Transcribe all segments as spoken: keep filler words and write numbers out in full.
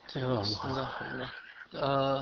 بسم الله الرحمن الرحيم. آه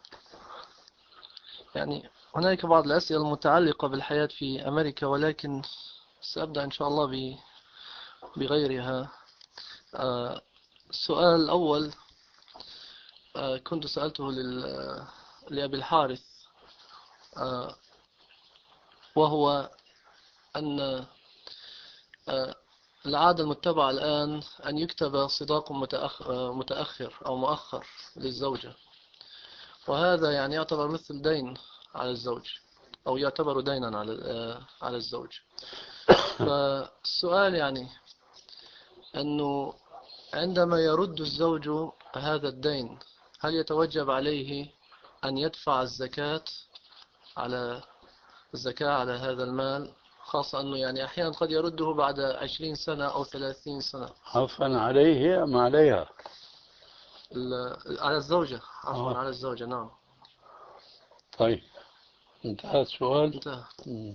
يعني هناك بعض الأسئلة المتعلقة بالحياة في أمريكا، ولكن سأبدأ إن شاء الله ب- بغيرها. آه السؤال الأول آه كنت سألته لل- لأبي الحارث، آه وهو أن آه العادة المتبعة الآن أن يكتب صداق متأخ- آه، متأخر أو مؤخر للزوجة، وهذا يعني يعتبر مثل دين على الزوج، أو يعتبر دينا على آه، على الزوج. فالسؤال يعني أنه عندما يرد الزوج هذا الدين، هل يتوجب عليه أن يدفع الزكاة على الزكاة على هذا المال، خاصة أنه يعني أحيانا قد يرده بعد عشرين سنة أو ثلاثين سنة؟ عفوا عليه أم عليها؟ ال- على الزوجة، عفوا آه. على الزوجة. نعم. طيب، انتهى السؤال. انتهى. مم.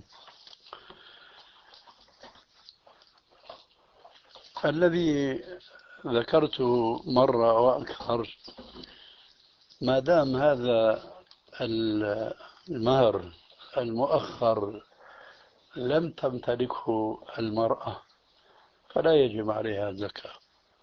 الذي ذكرته مرة وأكثر، ما دام هذا المهر المؤخر لم تمتلكه المرأة فلا يجب عليها زكاة.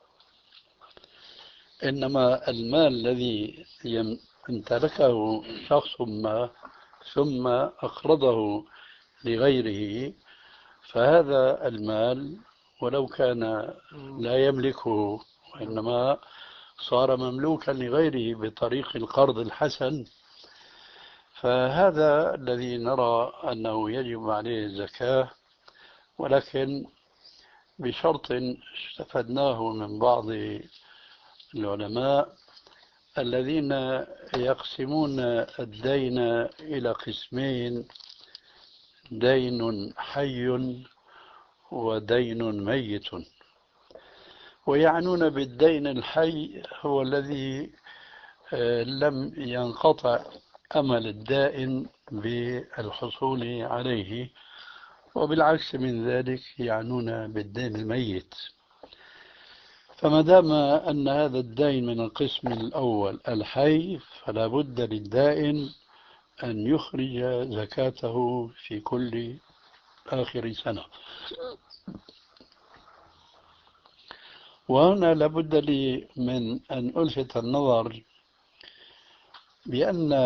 إنما المال الذي يم- امتلكه شخص ما ثم أقرضه لغيره، فهذا المال ولو كان لا يملكه وإنما صار مملوكا لغيره بطريق القرض الحسن، فهذا الذي نرى أنه يجب عليه الزكاة، ولكن بشرط استفدناه من بعض العلماء الذين يقسمون الدين إلى قسمين: دين حي ودين ميت. ويعنون بالدين الحي هو الذي آه، لم ينقطع أمل الدائن بالحصول عليه، وبالعكس من ذلك يعنون بالدين الميت. فما دام أن هذا الدين من القسم الأول الحي، فلا بد للدائن أن يخرج زكاته في كل آخر سنة. وهنا لابد لي من أن ألفت النظر بأن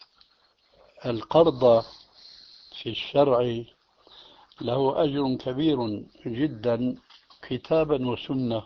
القرض في الشرع له أجر كبير جدا كتابا وسنة،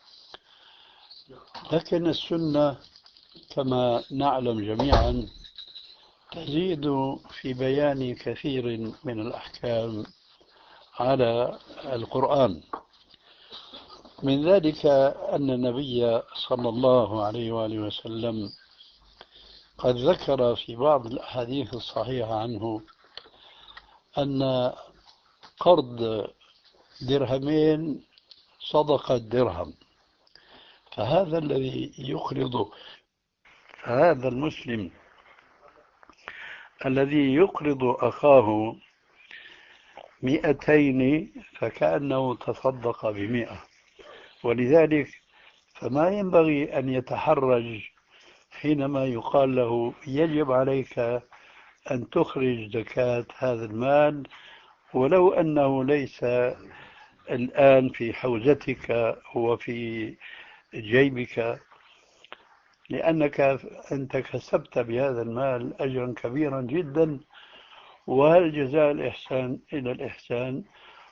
لكن السنة كما نعلم جميعا تزيد في بيان كثير من الأحكام على القرآن. من ذلك أن النبي صلى الله عليه وآله وسلم قد ذكر في بعض الأحاديث الصحيحة عنه أن قرض درهمين صدقة درهم. فهذا الذي يقرض هذا المسلم الذي يقرض أخاه مئتين فكأنه تصدق بمئة. ولذلك فما ينبغي أن يتحرج حينما يقال له يجب عليك أن تخرج زكاة هذا المال، ولو أنه ليس الآن في حوزتك وفي جيبك، لأنك أنت كسبت بهذا المال أجرا كبيرا جدا. وهل جزاء الإحسان إلى الإحسان،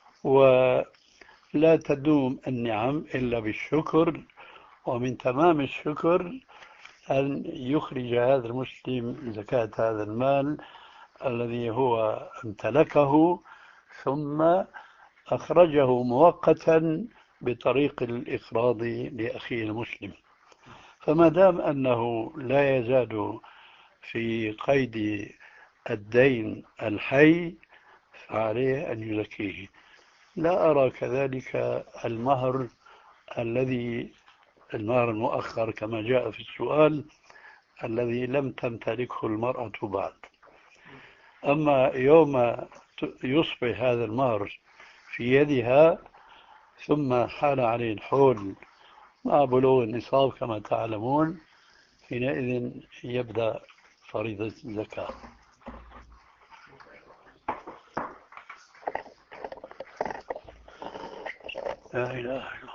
ولا تدوم النعم إلا بالشكر. ومن تمام الشكر أن يخرج هذا المسلم زكاة هذا المال الذي هو امتلكه ثم أخرجه مؤقتا بطريق الإقراض لأخيه المسلم. فما دام أنه لا يزال في قيد الدين الحي فعليه أن يزكيه. لا أرى كذلك المهر الذي المهر المؤخر كما جاء في السؤال الذي لم تمتلكه المرأة بعد. أما يوم يصبح هذا المهر في يدها ثم حال عليه الحول مع بلوغ النصاب كما تعلمون، حينئذ يبدأ فريضة الزكاة. لا إله إلا الله.